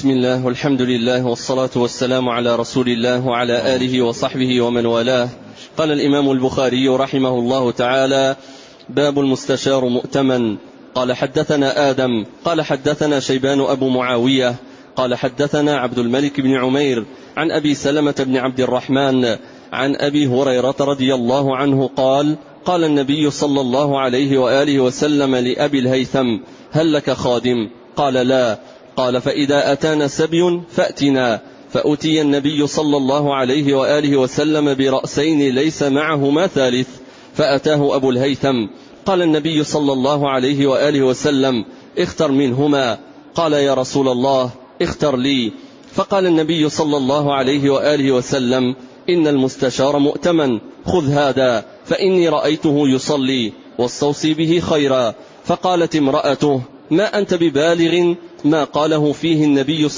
بسم الله والحمد لله والصلاة والسلام على رسول الله وعلى آله وصحبه ومن والاه. قال الإمام البخاري رحمه الله تعالى: باب المستشار مؤتمن. قال حدثنا آدم قال حدثنا شيبان أبو معاوية قال حدثنا عبد الملك بن عمير عن أبي سلمة بن عبد الرحمن عن أبي هريرة رضي الله عنه قال: قال النبي صلى الله عليه وآله وسلم لأبي الهيثم: هل لك خادم؟ قال: لا. قال: فإذا أتانا سبي فأتنا. فأتي النبي صلى الله عليه وآله وسلم برأسين ليس معهما ثالث، فأتاه أبو الهيثم. قال النبي صلى الله عليه وآله وسلم: اختر منهما. قال: يا رسول الله اختر لي. فقال النبي صلى الله عليه وآله وسلم: إن المستشار مؤتمن، خذ هذا فإني رأيته يصلي، واستوصي به خيرا. فقالت امرأته: ما أنت ببالغ ما قال فيه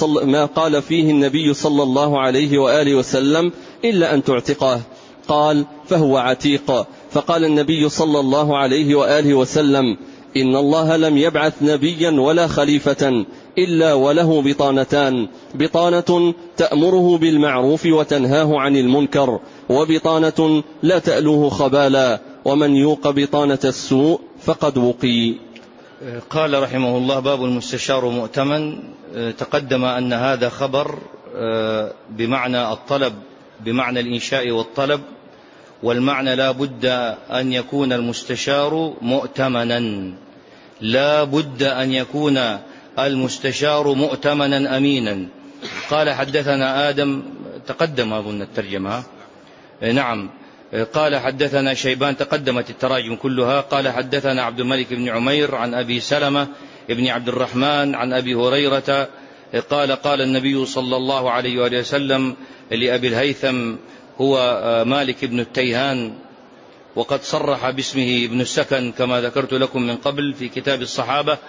النبي صلى الله عليه وآله وسلم إلا أن تعتقه. قال: فهو عتيق. فقال النبي صلى الله عليه وآله وسلم: إن الله لم يبعث نبيا ولا خليفة إلا وله بطانتان: بطانة تأمره بالمعروف وتنهاه عن المنكر، وبطانة لا تألوه خبالا، ومن يوق بطانة السوء فقد وقي. قال رحمه الله: باب المستشار مؤتمن. تقدم أن هذا خبر بمعنى الطلب، بمعنى الإنشاء والطلب، والمعنى لا بد أن يكون المستشار مؤتمنا، لا بد أن يكون المستشار مؤتمنا أمينا. قال حدثنا آدم، تقدم أظن الترجمة، نعم. قال حدثنا شيبان، تقدمت التراجم كلها. قال حدثنا عبد الملك بن عمير عن أبي سلمة بن عبد الرحمن عن أبي هريرة قال: قال النبي صلى الله عليه وآله وسلم لأبي الهيثم، هو مالك بن التيهان، وقد صرح باسمه ابن السكن كما ذكرت لكم من قبل في كتاب الصحابة،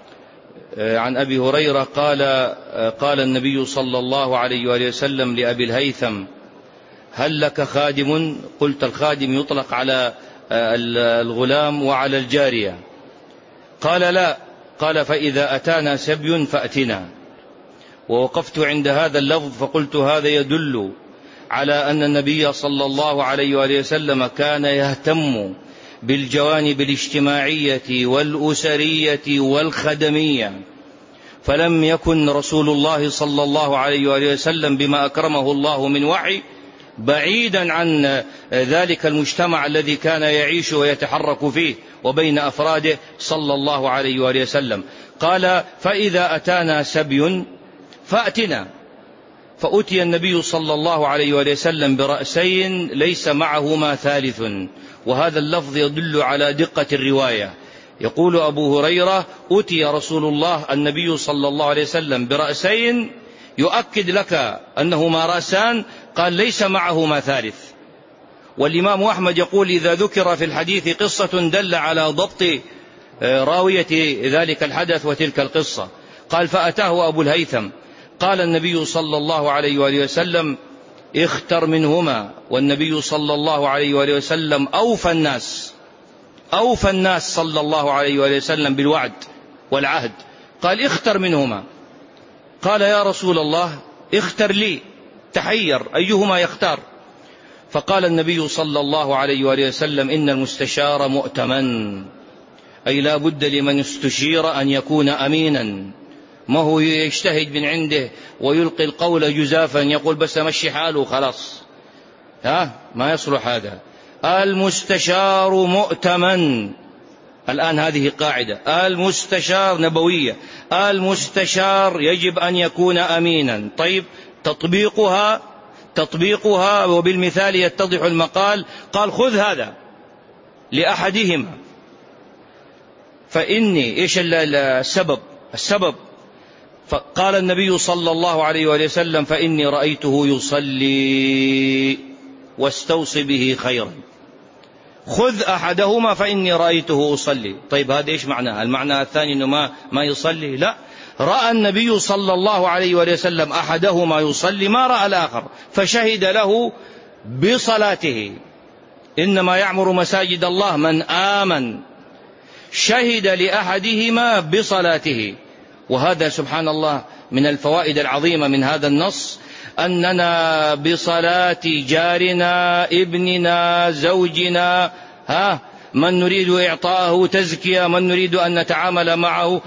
عن أبي هريرة قال: قال النبي صلى الله عليه وآله وسلم لأبي الهيثم: هل لك خادم؟ قلت: الخادم يطلق على الغلام وعلى الجارية. قال: لا. قال: فإذا أتانا سبي فأتنا. ووقفت عند هذا اللفظ فقلت: هذا يدل على أن النبي صلى الله عليه وآله وسلم كان يهتم بالجوانب الاجتماعية والأسرية والخدمية، فلم يكن رسول الله صلى الله عليه وآله وسلم بما أكرمه الله من وحي بعيدا عن ذلك المجتمع الذي كان يعيش ويتحرك فيه وبين أفراده صلى الله عليه وآله وسلم. قال: فإذا أتانا سبي فأتنا. فأتي النبي صلى الله عليه وآله وسلم برأسين ليس معهما ثالث، وهذا اللفظ يدل على دقة الرواية. يقول أبو هريرة: أتي رسول الله النبي صلى الله عليه وسلم برأسين، يؤكد لك أنهما رأسان، قال: ليس معهما ثالث. والإمام أحمد يقول: إذا ذكر في الحديث قصة دل على ضبط راوية ذلك الحدث وتلك القصة. قال: فأتاه أبو الهيثم. قال النبي صلى الله عليه وآله وسلم: اختر منهما. والنبي صلى الله عليه وآله وسلم أوفى الناس صلى الله عليه وآله وسلم بالوعد والعهد. قال: اختر منهما. قال: يا رسول الله اختر لي، تحير أيهما يختار. فقال النبي صلى الله عليه وآله وسلم: إن المستشار مؤتمن، أي لا بد لمن استشير أن يكون أمينا، ما هو يجتهد من عنده ويلقي القول جزافا يقول بس أمشي حاله خلاص، ما يصلح هذا. المستشار مؤتمن. الآن هذه قاعدة، المستشار نبوية، المستشار يجب أن يكون أمينا. طيب، تطبيقها وبالمثال يتضح المقال. قال: خذ هذا لأحدهما فإني إيش السبب. فقال النبي صلى الله عليه وسلم: فإني رأيته يصلي، واستوصي به خيرا. خذ أحدهما فإني رأيته أصلي. طيب، هذا إيش معناه؟ المعنى الثاني أنه ما يصلي؟ لا، رأى النبي صلى الله عليه وسلم أحدهما يصلي، ما رأى الآخر، فشهد له بصلاته. إنما يعمر مساجد الله من آمن. شهد لأحدهما بصلاته. وهذا سبحان الله من الفوائد العظيمة من هذا النص أننا بصلاة جارنا ابننا زوجنا من نريد إعطاءه تزكية، من نريد أن نتعامل معه،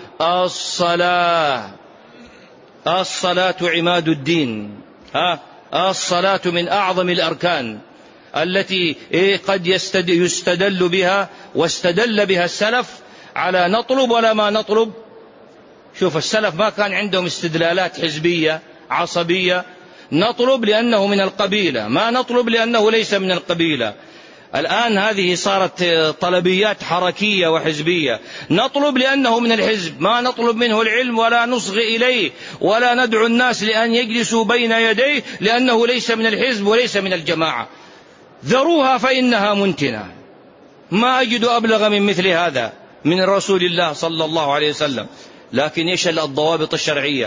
الصلاة عماد الدين. الصلاة من أعظم الأركان التي قد يستدل بها واستدل بها السلف على نطلب ولا ما نطلب. شوف السلف ما كان عندهم استدلالات حزبية عصبية، نطلب لأنه من القبيلة، ما نطلب لأنه ليس من القبيلة. الآن هذه صارت طلبيات حركية وحزبية، نطلب لأنه من الحزب، ما نطلب منه العلم ولا نصغي إليه ولا ندعو الناس لأن يجلسوا بين يديه لأنه ليس من الحزب وليس من الجماعة. ذروها فإنها منتنة. ما أجد أبلغ من مثل هذا من رسول الله صلى الله عليه وسلم. لكن إيش الضوابط الشرعية؟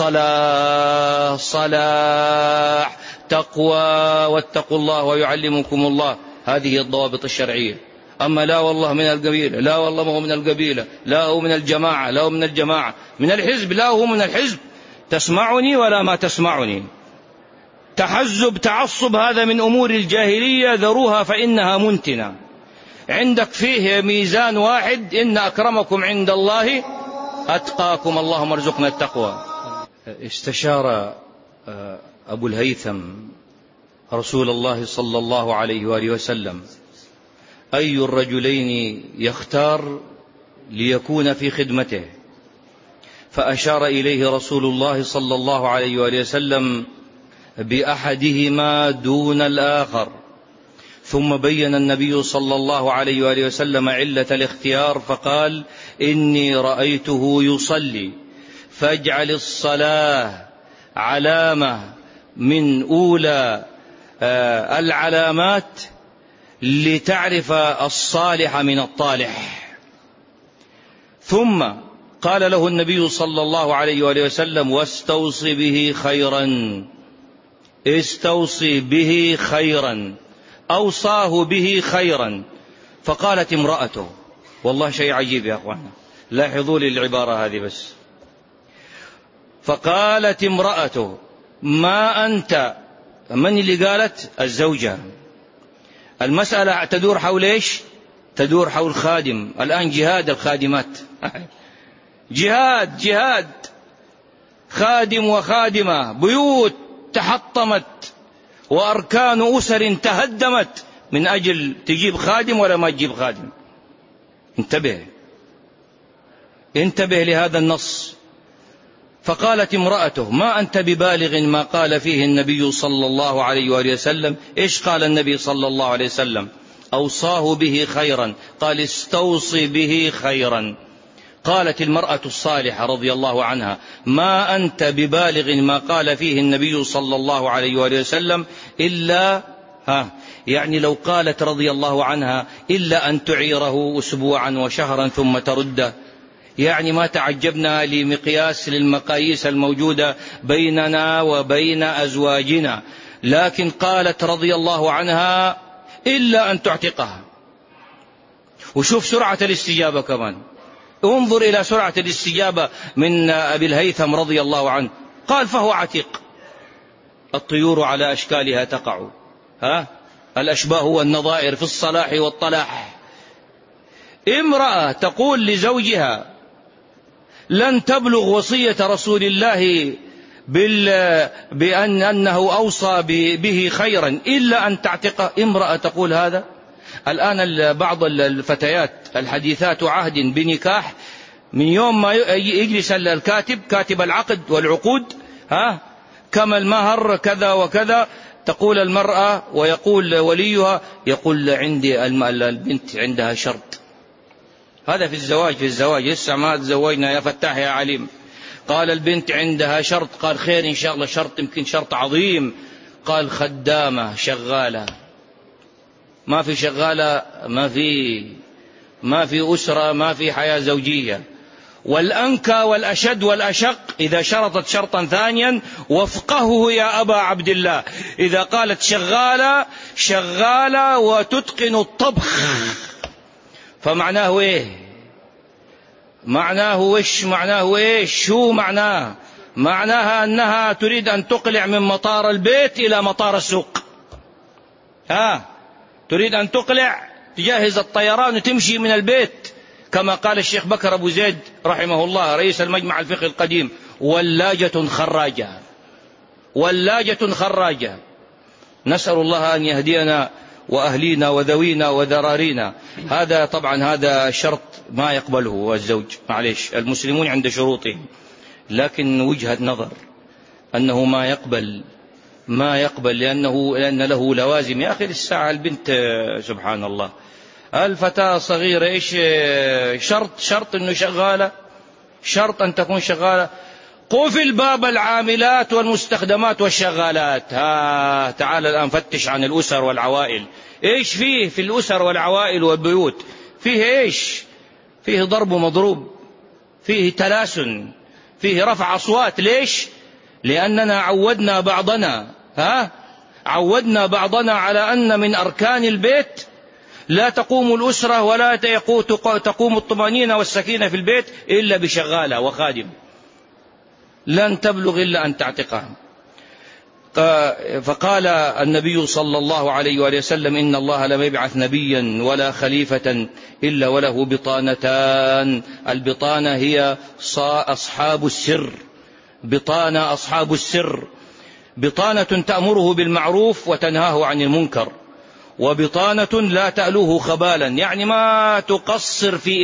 صلاح تقوى واتقوا الله ويعلمكم الله، هذه الضوابط الشرعية. أما لا والله من القبيلة، لا والله ما هو من القبيلة، لا هو من الجماعة، لا هو من الجماعة، من الحزب، لا هو من الحزب، تسمعني ولا ما تسمعني. تحزب تعصب هذا من أمور الجاهلية، ذروها فإنها منتنة. عندك فيه ميزان واحد، إن أكرمكم عند الله أتقاكم. اللهم ارزقنا التقوى. استشار أبو الهيثم رسول الله صلى الله عليه وآله وسلم أي الرجلين يختار ليكون في خدمته، فأشار إليه رسول الله صلى الله عليه وآله وسلم بأحدهما دون الآخر. ثم بين النبي صلى الله عليه وآله وسلم علة الاختيار فقال: إني رأيته يصلي، فاجعل الصلاة علامة من أولى العلامات لتعرف الصالح من الطالح. ثم قال له النبي صلى الله عليه وآله وسلم: واستوصي به خيرا. استوصي به خيرا، أوصاه به خيرا. فقالت امرأته، والله شيء عجيب يا أخوانا، لاحظوا لي العبارة هذه بس. فقالت امرأته: ما أنت. من اللي قالت؟ الزوجة. المسألة تدور حول إيش؟ تدور حول خادم. الآن جهاد الخادمات جهاد خادم وخادمة، بيوت تحطمت وأركان أسر تهدمت من أجل تجيب خادم ولا ما تجيب خادم. انتبه لهذا النص. فقالت امرأته: ما أنت ببالغ ما قال فيه النبي صلى الله عليه وآله وسلم. إيش قال النبي صلى الله عليه وسلم؟ أوصاه به خيرا، قال استوصي به خيرا. قالت المرأة الصالحة رضي الله عنها: ما أنت ببالغ ما قال فيه النبي صلى الله عليه وآله وسلم إلا يعني لو قالت رضي الله عنها إلا أن تعيره أسبوعا وشهرا ثم ترده، يعني ما تعجبنا لمقياس للمقاييس الموجودة بيننا وبين أزواجنا. لكن قالت رضي الله عنها إلا أن تعتقها. وشوف سرعة الاستجابة كمان، انظر إلى سرعة الاستجابة من أبي الهيثم رضي الله عنه. قال: فهو عتيق. الطيور على أشكالها تقع، الأشباه والنظائر في الصلاح والطلاح. امرأة تقول لزوجها: لن تبلغ وصية رسول الله بأنه أوصى به خيرا إلا أن تعتقه. امرأة تقول هذا. الآن بعض الفتيات الحديثات عهد بنكاح، من يوم ما يجلس الكاتب كاتب العقد والعقود كما المهر كذا وكذا، تقول المرأة ويقول وليها، يقول عندي البنت عندها شرط. هذا في الزواج لسه ما تزوجنا يا فتاح يا عليم. قال البنت عندها شرط. قال: خير إن شاء الله، شرط يمكن شرط عظيم. قال: خدامة شغالة. ما في شغالة، ما في أسرة، ما في حياة زوجية. والأنكى والأشد والأشق إذا شرطت شرطا ثانيا وفقهه يا أبا عبد الله. إذا قالت شغالة وتتقن الطبخ، فمعناه إيه؟ معناه إيش؟ شو معناه؟ معناها أنها تريد أن تقلع من مطار البيت إلى مطار السوق. تريد أن تقلع، تجهز الطيران وتمشي من البيت، كما قال الشيخ بكر أبو زيد رحمه الله رئيس المجمع الفقهي القديم: ولاجة خراجة، ولاجة خراجة. نسأل الله أن يهدينا وأهلينا وذوينا وذرارينا. هذا طبعا هذا شرط ما يقبله الزوج، معليش، المسلمون عند شروطهم، لكن وجهة نظر أنه ما يقبل لأن له لوازم. يا أخي الساعة البنت سبحان الله، الفتاة صغيرة، إيش شرط أنه شغالة، شرط أن تكون شغالة. قفل باب العاملات والمستخدمات والشغالات. تعال الآن فتش عن الأسر والعوائل. إيش فيه في الأسر والعوائل والبيوت؟ فيه إيش؟ فيه ضرب ومضروب، فيه تلاسن، فيه رفع أصوات. ليش؟ لأننا عودنا بعضنا على أن من أركان البيت لا تقوم الأسرة ولا تقوم الطمأنينة والسكينة في البيت إلا بشغالة وخادم، لن تبلغ إلا أن تعتقها. فقال النبي صلى الله عليه وآله وسلم: إن الله لم يبعث نبيا ولا خليفة إلا وله بطانتان. البطانة هي أصحاب السر، بطانة أصحاب السر، بطانة تأمره بالمعروف وتنهاه عن المنكر، وبطانة لا تألوه خبالا، يعني ما تقصر في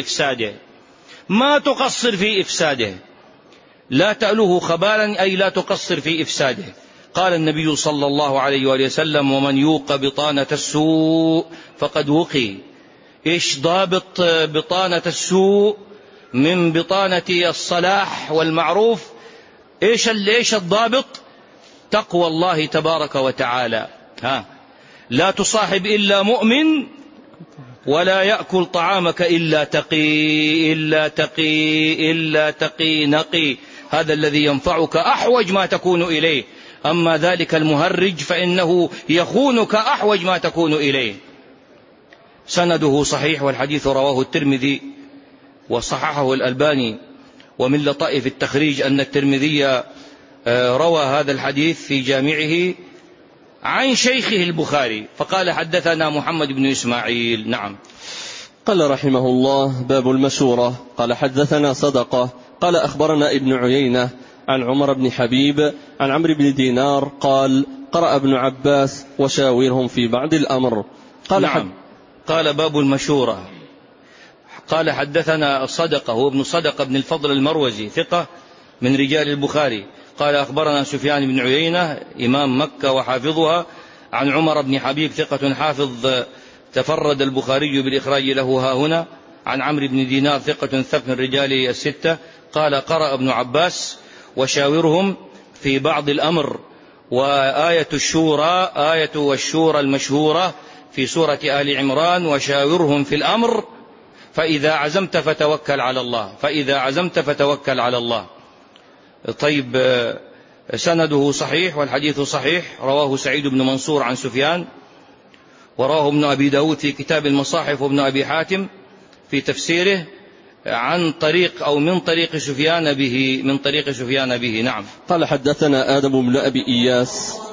إفساده، لا تألوه خبالا أي لا تقصر في إفساده. قال النبي صلى الله عليه وآله وسلم: ومن يوق بطانة السوء فقد وقي. إيش ضابط بطانة السوء من بطانة الصلاح والمعروف؟ إيش الضابط؟ تقوى الله تبارك وتعالى. لا تصاحب إلا مؤمن، ولا يأكل طعامك إلا تقي نقي. هذا الذي ينفعك أحوج ما تكون إليه، أما ذلك المهرج فإنه يخونك أحوج ما تكون إليه. سنده صحيح، والحديث رواه الترمذي وصححه الألباني. ومن لطائف التخريج أن الترمذي روى هذا الحديث في جامعه عن شيخه البخاري، فقال: حدثنا محمد بن إسماعيل. نعم. قال رحمه الله: باب المشورة. قال: حدثنا صدقة قال: أخبرنا ابن عيينة عن عمر بن حبيب عن عمرو بن دينار قال: قرأ ابن عباس: وشاورهم في بعض الأمر. قال: نعم. قال: باب المشورة. قال: حدثنا صدقة، هو ابن صدقة بن الفضل المروزي، ثقة من رجال البخاري. قال: أخبرنا سفيان بن عيينة إمام مكة وحافظها، عن عمر بن حبيب ثقة حافظ تفرد البخاري بالإخراج له هاهنا، عن عمرو بن دينار ثقة ثبت من رجال الستة. قال: قرأ ابن عباس: وشاورهم في بعض الأمر. وآية الشورى والشورى المشهورة في سورة آل عمران: وشاورهم في الأمر فإذا عزمت فتوكل على الله. طيب، سنده صحيح والحديث صحيح. رواه سعيد بن منصور عن سفيان، ورواه ابن أبي داود في كتاب المصاحف، وابن أبي حاتم في تفسيره عن طريق أو من طريق سفيان به. نعم. قال: حدثنا آدم بن أبي إياس